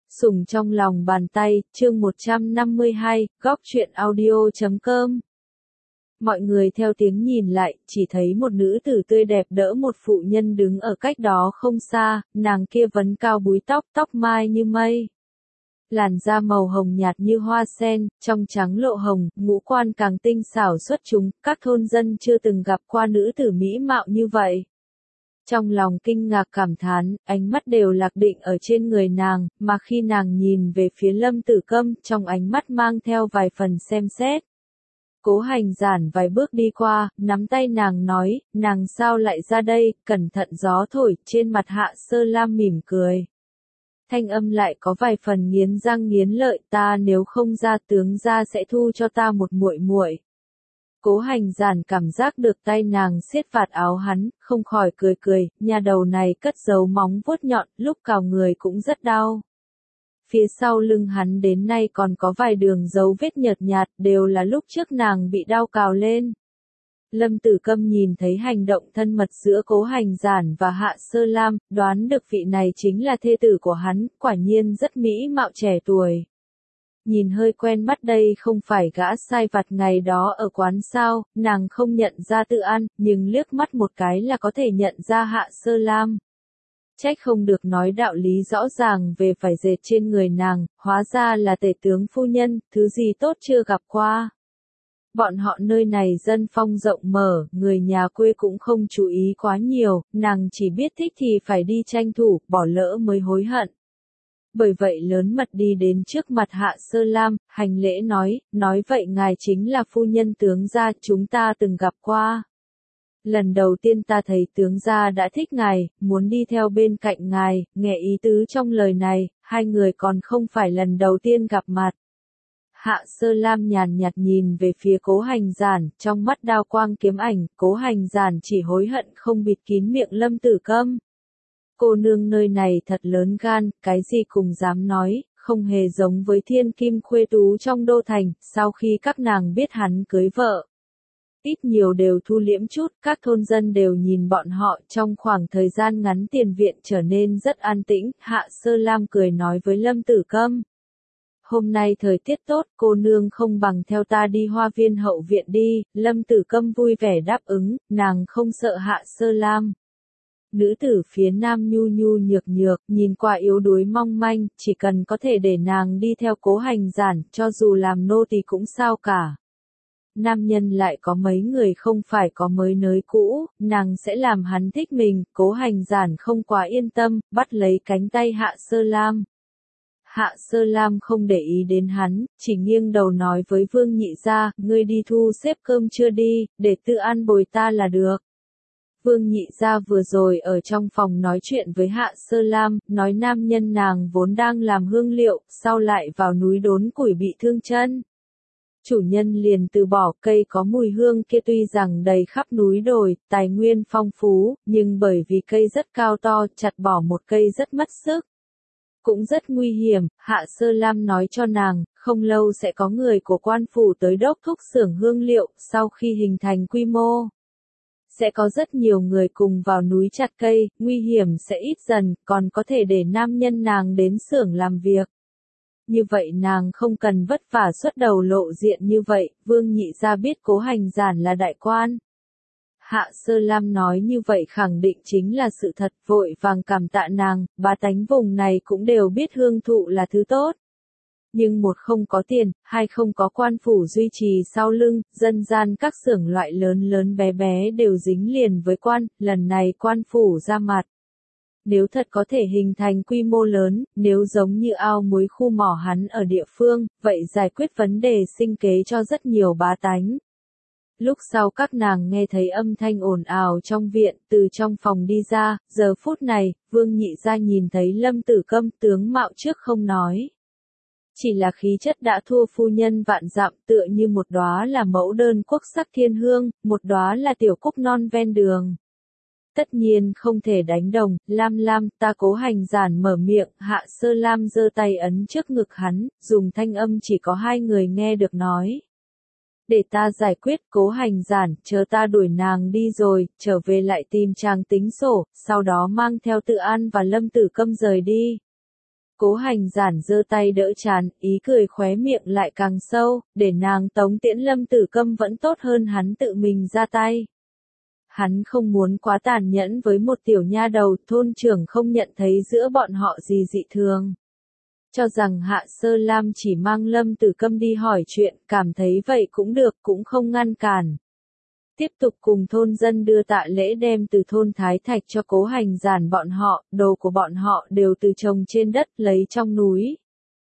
Sủng trong lòng bàn tay, chương 152, góc truyện audio.com. Mọi người theo tiếng nhìn lại, chỉ thấy một nữ tử tươi đẹp đỡ một phụ nhân đứng ở cách đó không xa, nàng kia vấn cao búi tóc, tóc mai như mây. Làn da màu hồng nhạt như hoa sen, trong trắng lộ hồng, ngũ quan càng tinh xảo xuất chúng, các thôn dân chưa từng gặp qua nữ tử mỹ mạo như vậy. Trong lòng kinh ngạc cảm thán, ánh mắt đều lạc định ở trên người nàng, mà khi nàng nhìn về phía Lâm Tử Câm, trong ánh mắt mang theo vài phần xem xét. Cố Hành Giản vài bước đi qua, nắm tay nàng nói, nàng sao lại ra đây, cẩn thận gió thổi, trên mặt Hạ Sơ Lam mỉm cười. Thanh âm lại có vài phần nghiến răng nghiến lợi, ta nếu không ra tướng gia sẽ thu cho ta một muội muội. Cố Hành Giản cảm giác được tay nàng siết vạt áo hắn, không khỏi cười cười, nhà đầu này cất giấu móng vuốt nhọn, lúc cào người cũng rất đau. Phía sau lưng hắn đến nay còn có vài đường dấu vết nhợt nhạt, đều là lúc trước nàng bị đau cào lên. Lâm Tử Câm nhìn thấy hành động thân mật giữa Cố Hành Giản và Hạ Sơ Lam, đoán được vị này chính là thê tử của hắn, quả nhiên rất mỹ mạo trẻ tuổi. Nhìn hơi quen mắt đây không phải gã sai vặt ngày đó ở quán sao, nàng không nhận ra Tự An, nhưng liếc mắt một cái là có thể nhận ra Hạ Sơ Lam. Trách không được nói đạo lý rõ ràng về phải dệt trên người nàng, hóa ra là tể tướng phu nhân, thứ gì tốt chưa gặp qua. Bọn họ nơi này dân phong rộng mở, người nhà quê cũng không chú ý quá nhiều, nàng chỉ biết thích thì phải đi tranh thủ, bỏ lỡ mới hối hận. Bởi vậy lớn mật đi đến trước mặt Hạ Sơ Lam, hành lễ nói vậy ngài chính là phu nhân tướng gia chúng ta từng gặp qua. Lần đầu tiên ta thấy tướng gia đã thích ngài, muốn đi theo bên cạnh ngài, nghe ý tứ trong lời này, hai người còn không phải lần đầu tiên gặp mặt. Hạ Sơ Lam nhàn nhạt nhìn về phía Cố Hành Giản, trong mắt đao quang kiếm ảnh, Cố Hành Giản chỉ hối hận không bịt kín miệng Lâm Tử Câm. Cô nương nơi này thật lớn gan, cái gì cũng dám nói, không hề giống với thiên kim khuê tú trong đô thành, sau khi các nàng biết hắn cưới vợ. Ít nhiều đều thu liễm chút, các thôn dân đều nhìn bọn họ, trong khoảng thời gian ngắn tiền viện trở nên rất an tĩnh, Hạ Sơ Lam cười nói với Lâm Tử Câm. Hôm nay thời tiết tốt, cô nương không bằng theo ta đi Hoa Viên hậu viện đi, Lâm Tử Câm vui vẻ đáp ứng, nàng không sợ Hạ Sơ Lam. Nữ tử phía nam nhu nhu nhược nhược, nhìn qua yếu đuối mong manh, chỉ cần có thể để nàng đi theo Cố Hành Giản, cho dù làm nô tỳ cũng sao cả. Nam nhân lại có mấy người không phải có mới nới cũ, nàng sẽ làm hắn thích mình, Cố Hành Giản không quá yên tâm, bắt lấy cánh tay Hạ Sơ Lam. Hạ Sơ Lam không để ý đến hắn, chỉ nghiêng đầu nói với Vương Nhị Gia, ngươi đi thu xếp cơm trưa đi, để Tự An bồi ta là được. Vương Nhị Gia vừa rồi ở trong phòng nói chuyện với Hạ Sơ Lam, nói nam nhân nàng vốn đang làm hương liệu, sau lại vào núi đốn củi bị thương chân. Chủ nhân liền từ bỏ cây có mùi hương kia tuy rằng đầy khắp núi đồi, tài nguyên phong phú, nhưng bởi vì cây rất cao to, chặt bỏ một cây rất mất sức. Cũng rất nguy hiểm, Hạ Sơ Lam nói cho nàng, không lâu sẽ có người của quan phủ tới đốc thúc xưởng hương liệu, sau khi hình thành quy mô. Sẽ có rất nhiều người cùng vào núi chặt cây, nguy hiểm sẽ ít dần, còn có thể để nam nhân nàng đến xưởng làm việc. Như vậy nàng không cần vất vả xuất đầu lộ diện như vậy, Vương Nhị Gia biết Cố Hành Giản là đại quan. Hạ Sơ Lam nói như vậy khẳng định chính là sự thật, vội vàng cảm tạ nàng, bá tánh vùng này cũng đều biết hương thụ là thứ tốt. Nhưng một không có tiền, hai không có quan phủ duy trì sau lưng, dân gian các xưởng loại lớn lớn bé bé đều dính liền với quan, lần này quan phủ ra mặt. Nếu thật có thể hình thành quy mô lớn, nếu giống như ao muối khu mỏ hắn ở địa phương, vậy giải quyết vấn đề sinh kế cho rất nhiều bá tánh. Lúc sau các nàng nghe thấy âm thanh ồn ào trong viện, từ trong phòng đi ra, giờ phút này, Vương Nhị Gia nhìn thấy Lâm Tử Câm tướng mạo trước không nói. Chỉ là khí chất đã thua phu nhân vạn dặm, tựa như một đóa là mẫu đơn quốc sắc thiên hương, một đóa là tiểu cúc non ven đường. Tất nhiên không thể đánh đồng, Lam ta Cố Hành Giản mở miệng, Hạ Sơ Lam giơ tay ấn trước ngực hắn, dùng thanh âm chỉ có hai người nghe được nói. Để ta giải quyết Cố Hành Giản, chờ ta đuổi nàng đi rồi, trở về lại tìm chàng tính sổ, sau đó mang theo Tự An và Lâm Tử Câm rời đi. Cố Hành Giản giơ tay đỡ trán, ý cười khóe miệng lại càng sâu, để nàng tống tiễn Lâm Tử Câm vẫn tốt hơn hắn tự mình ra tay. Hắn không muốn quá tàn nhẫn với một tiểu nha đầu, thôn trưởng không nhận thấy giữa bọn họ gì dị thường. Cho rằng Hạ Sơ Lam chỉ mang Lâm Tử Câm đi hỏi chuyện, cảm thấy vậy cũng được, cũng không ngăn cản. Tiếp tục cùng thôn dân đưa tạ lễ đem từ thôn Thái Thạch cho Cố Hành Giản bọn họ, đồ của bọn họ đều từ trồng trên đất lấy trong núi.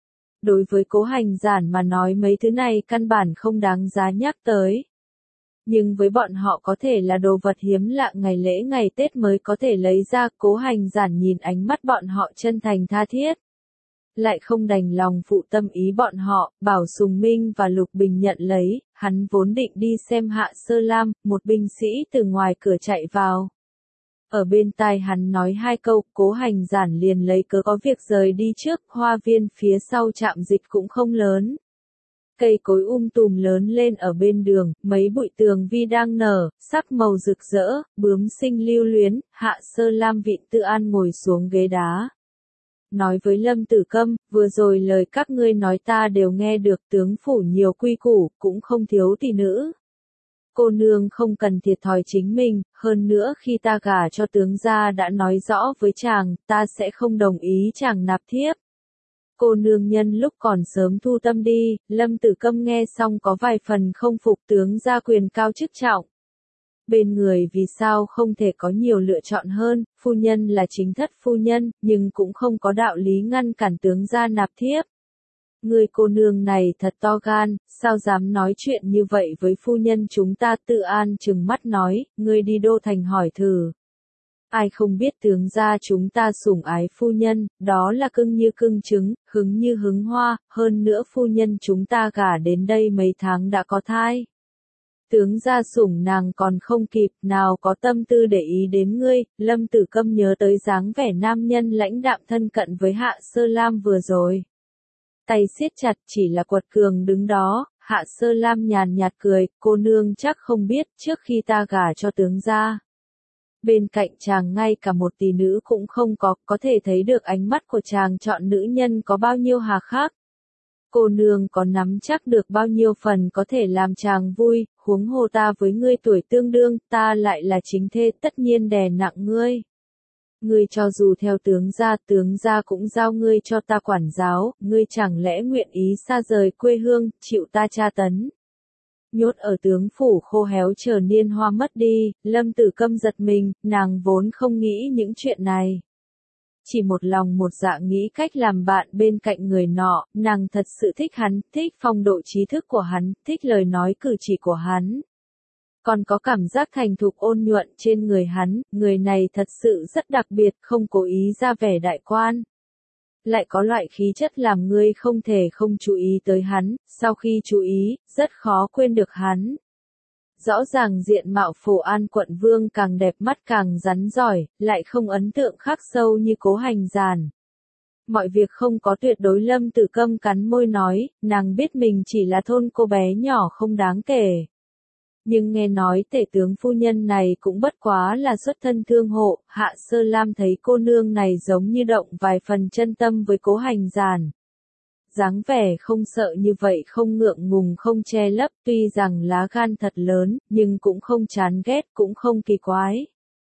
Đối với Cố Hành Giản mà nói mấy thứ này căn bản không đáng giá nhắc tới. Nhưng với bọn họ có thể là đồ vật hiếm lạ ngày lễ ngày Tết mới có thể lấy ra. Cố Hành Giản nhìn ánh mắt bọn họ chân thành tha thiết. Lại không đành lòng phụ tâm ý bọn họ, bảo Sùng Minh và Lục Bình nhận lấy, hắn vốn định đi xem Hạ Sơ Lam, một binh sĩ từ ngoài cửa chạy vào. Ở bên tai hắn nói hai câu, Cố Hành Giản liền lấy cớ có việc rời đi trước, hoa viên phía sau trạm dịch cũng không lớn. Cây cối tùm lớn lên ở bên đường, mấy bụi tường vi đang nở, sắc màu rực rỡ, bướm sinh lưu luyến. Hạ Sơ Lam vịn Tự An ngồi xuống ghế đá. Nói với Lâm Tử Câm, vừa rồi lời các ngươi nói ta đều nghe được, tướng phủ nhiều quy củ, cũng không thiếu tỷ nữ. Cô nương không cần thiệt thòi chính mình, hơn nữa khi ta gả cho tướng gia đã nói rõ với chàng, ta sẽ không đồng ý chàng nạp thiếp. Cô nương nhân lúc còn sớm thu tâm đi. Lâm Tử Câm nghe xong có vài phần không phục, tướng gia quyền cao chức trọng. Bên người vì sao không thể có nhiều lựa chọn hơn, phu nhân là chính thất phu nhân, nhưng cũng không có đạo lý ngăn cản tướng gia nạp thiếp. Người cô nương này thật to gan, sao dám nói chuyện như vậy với phu nhân chúng ta. Tự An trừng mắt nói, ngươi đi đô thành hỏi thử. Ai không biết tướng gia chúng ta sủng ái phu nhân, đó là cưng như cưng trứng, hứng như hứng hoa, hơn nữa phu nhân chúng ta gả đến đây mấy tháng đã có thai. Tướng gia sủng nàng còn không kịp, nào có tâm tư để ý đến ngươi. Lâm Tử Câm nhớ tới dáng vẻ nam nhân lãnh đạm thân cận với Hạ Sơ Lam vừa rồi. Tay siết chặt, chỉ là quật cường đứng đó. Hạ Sơ Lam nhàn nhạt cười, cô nương chắc không biết, trước khi ta gả cho tướng gia, bên cạnh chàng ngay cả một tỷ nữ cũng không có thể thấy được ánh mắt của chàng chọn nữ nhân có bao nhiêu hà khắc. Cô nương có nắm chắc được bao nhiêu phần có thể làm chàng vui, huống hồ ta với ngươi tuổi tương đương, ta lại là chính thê, tất nhiên đè nặng ngươi. Ngươi cho dù theo tướng gia cũng giao ngươi cho ta quản giáo, ngươi chẳng lẽ nguyện ý xa rời quê hương, chịu ta tra tấn. Nhốt ở tướng phủ khô héo chờ niên hoa mất đi. Lâm Tử Câm giật mình, nàng vốn không nghĩ những chuyện này. Chỉ một lòng một dạ nghĩ cách làm bạn bên cạnh người nọ, nàng thật sự thích hắn, thích phong độ trí thức của hắn, thích lời nói cử chỉ của hắn. Còn có cảm giác thành thục ôn nhuận trên người hắn, người này thật sự rất đặc biệt, không cố ý ra vẻ đại quan. Lại có loại khí chất làm ngươi không thể không chú ý tới hắn, sau khi chú ý, rất khó quên được hắn. Rõ ràng diện mạo Phổ An quận vương càng đẹp mắt càng rắn giỏi, lại không ấn tượng khắc sâu như Cố Hành Giản. Mọi việc không có tuyệt đối. Lâm Tử Câm cắn môi nói, nàng biết mình chỉ là thôn cô bé nhỏ không đáng kể. Nhưng nghe nói tể tướng phu nhân này cũng bất quá là xuất thân thương hộ. Hạ Sơ Lam thấy cô nương này giống như động vài phần chân tâm với Cố Hành Giản. Dáng vẻ không sợ như vậy, không ngượng ngùng không che lấp, tuy rằng lá gan thật lớn, nhưng cũng không chán ghét, cũng không kỳ quái.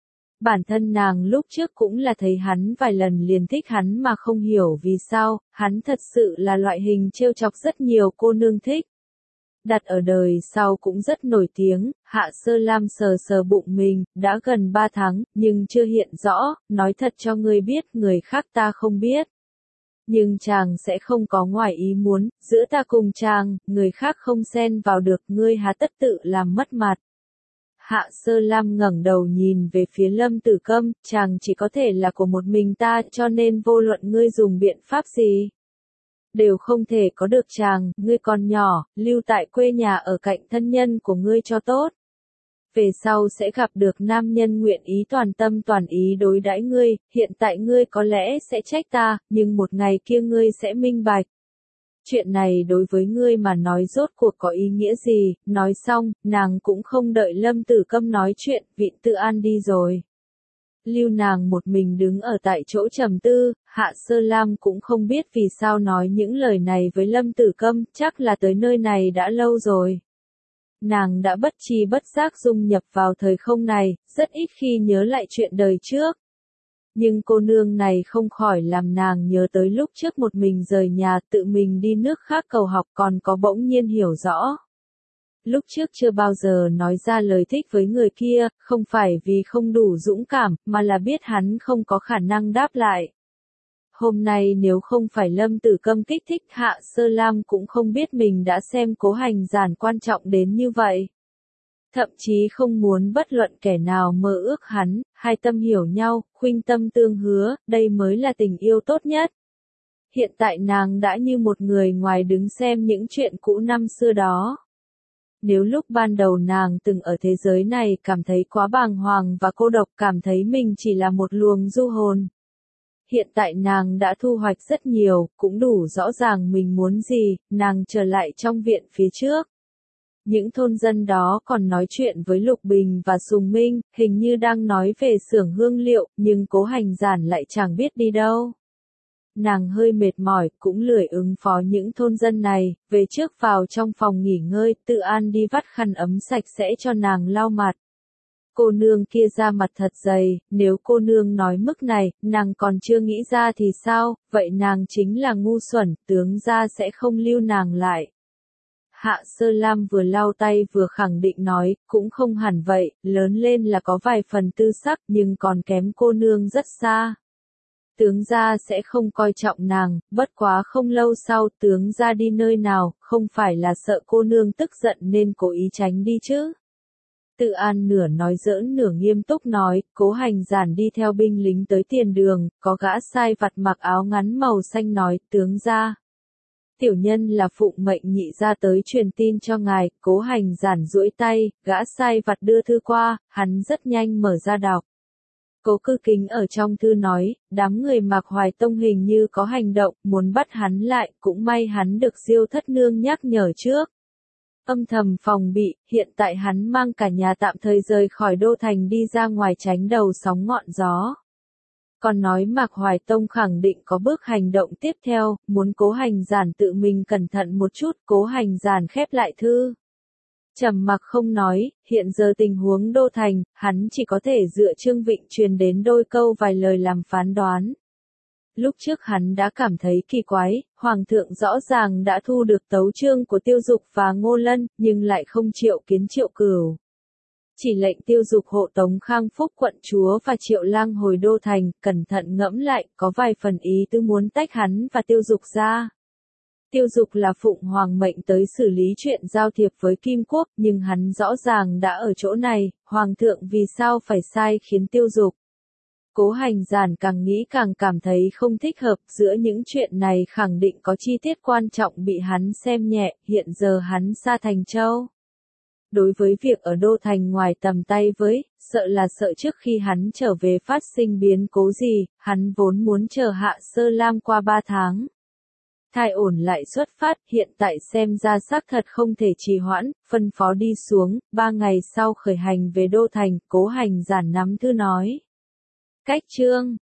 Bản thân nàng lúc trước cũng là thấy hắn vài lần liền thích hắn mà không hiểu vì sao, hắn thật sự là loại hình trêu chọc rất nhiều cô nương thích. Đặt ở đời sau cũng rất nổi tiếng. Hạ Sơ Lam sờ sờ bụng mình, đã gần 3 tháng, nhưng chưa hiện rõ, nói thật cho ngươi biết, người khác ta không biết. Nhưng chàng sẽ không có ngoài ý muốn, giữa ta cùng chàng, người khác không xen vào được, ngươi há tất tự làm mất mặt. Hạ Sơ Lam ngẩng đầu nhìn về phía Lâm Tử Câm, chàng chỉ có thể là của một mình ta, cho nên vô luận ngươi dùng biện pháp gì, đều không thể có được chàng. Ngươi còn nhỏ, lưu tại quê nhà ở cạnh thân nhân của ngươi cho tốt. Về sau sẽ gặp được nam nhân nguyện ý toàn tâm toàn ý đối đãi ngươi, hiện tại ngươi có lẽ sẽ trách ta, nhưng một ngày kia ngươi sẽ minh bạch. Chuyện này đối với ngươi mà nói rốt cuộc có ý nghĩa gì. Nói xong, nàng cũng không đợi Lâm Tử Câm nói chuyện, Vịn Tự An đi rồi. lưu nàng một mình đứng ở tại chỗ trầm tư, Hạ Sơ Lam cũng không biết vì sao nói những lời này với Lâm Tử Câm, chắc là tới nơi này đã lâu rồi. Nàng đã bất tri bất giác dung nhập vào thời không này, rất ít khi nhớ lại chuyện đời trước. Nhưng cô nương này không khỏi làm nàng nhớ tới lúc trước một mình rời nhà tự mình đi nước khác cầu học còn có bỗng nhiên hiểu rõ. Lúc trước chưa bao giờ nói ra lời thích với người kia, không phải vì không đủ dũng cảm, mà là biết hắn không có khả năng đáp lại. Hôm nay nếu không phải Lâm Tử Câm kích thích Hạ Sơ Lam cũng không biết mình đã xem Cố Hành Giản quan trọng đến như vậy. Thậm chí không muốn bất luận kẻ nào mơ ước hắn, hai tâm hiểu nhau, khuynh tâm tương hứa, đây mới là tình yêu tốt nhất. Hiện tại nàng đã như một người ngoài đứng xem những chuyện cũ năm xưa đó. Nếu lúc ban đầu nàng từng ở thế giới này cảm thấy quá bàng hoàng và cô độc, cảm thấy mình chỉ là một luồng du hồn. Hiện tại nàng đã thu hoạch rất nhiều, cũng đủ rõ ràng mình muốn gì, nàng trở lại trong viện phía trước. Những thôn dân đó còn nói chuyện với Lục Bình và Sùng Minh, hình như đang nói về xưởng hương liệu, nhưng Cố Hành Giản lại chẳng biết đi đâu. Nàng hơi mệt mỏi, cũng lười ứng phó những thôn dân này, về trước vào trong phòng nghỉ ngơi, Tự An đi vắt khăn ấm sạch sẽ cho nàng lau mặt. Cô nương kia da mặt thật dày, nếu cô nương nói mức này, nàng còn chưa nghĩ ra thì sao, vậy nàng chính là ngu xuẩn, tướng gia sẽ không lưu nàng lại. Hạ Sơ Lam vừa lau tay vừa khẳng định nói, cũng không hẳn vậy, lớn lên là có vài phần tư sắc nhưng còn kém cô nương rất xa. Tướng gia sẽ không coi trọng nàng, bất quá không lâu sau tướng gia đi nơi nào, không phải là sợ cô nương tức giận nên cố ý tránh đi chứ. Tự An nửa nói giỡn nửa nghiêm túc nói, Cố Hành Giản đi theo binh lính tới tiền đường, có gã sai vặt mặc áo ngắn màu xanh nói, tướng gia. Tiểu nhân là phụng mệnh nhị gia tới truyền tin cho ngài, Cố Hành Giản duỗi tay, gã sai vặt đưa thư qua, hắn rất nhanh mở ra đọc. Cố Cư Kính ở trong thư nói, đám người Mạc Hoài Tông hình như có hành động, muốn bắt hắn lại, cũng may hắn được Diêu thất nương nhắc nhở trước. Âm thầm phòng bị, hiện tại hắn mang cả nhà tạm thời rời khỏi đô thành đi ra ngoài tránh đầu sóng ngọn gió. Còn nói Mạc Hoài Tông khẳng định có bước hành động tiếp theo, muốn Cố Hành Giản tự mình cẩn thận một chút, Cố Hành Giản khép lại thư. Trầm mặc không nói, hiện giờ tình huống đô thành, hắn chỉ có thể dựa Trương Vịnh truyền đến đôi câu vài lời làm phán đoán. Lúc trước hắn đã cảm thấy kỳ quái, Hoàng thượng rõ ràng đã thu được tấu chương của Tiêu Dục và Ngô Lân, nhưng lại không triệu kiến Triệu Cửu. Chỉ lệnh Tiêu Dục hộ tống Khang Phúc quận chúa và Triệu Lang hồi đô thành, cẩn thận ngẫm lại, có vài phần ý tứ muốn tách hắn và Tiêu Dục ra. Tiêu Dục là phụng hoàng mệnh tới xử lý chuyện giao thiệp với Kim Quốc, nhưng hắn rõ ràng đã ở chỗ này, Hoàng thượng vì sao phải sai khiến Tiêu Dục. Cố Hành Giản càng nghĩ càng cảm thấy không thích hợp, giữa những chuyện này khẳng định có chi tiết quan trọng bị hắn xem nhẹ, hiện giờ hắn xa Thành Châu. Đối với việc ở đô thành ngoài tầm tay với, sợ là sợ trước khi hắn trở về phát sinh biến cố gì, hắn vốn muốn chờ Hạ Sơ Lam qua 3 tháng. Thai ổn lại xuất phát, hiện tại xem ra xác thật không thể trì hoãn, phân phó đi xuống, 3 ngày sau khởi hành về đô thành, Cố Hành Giản nắm thư nói. Cách chương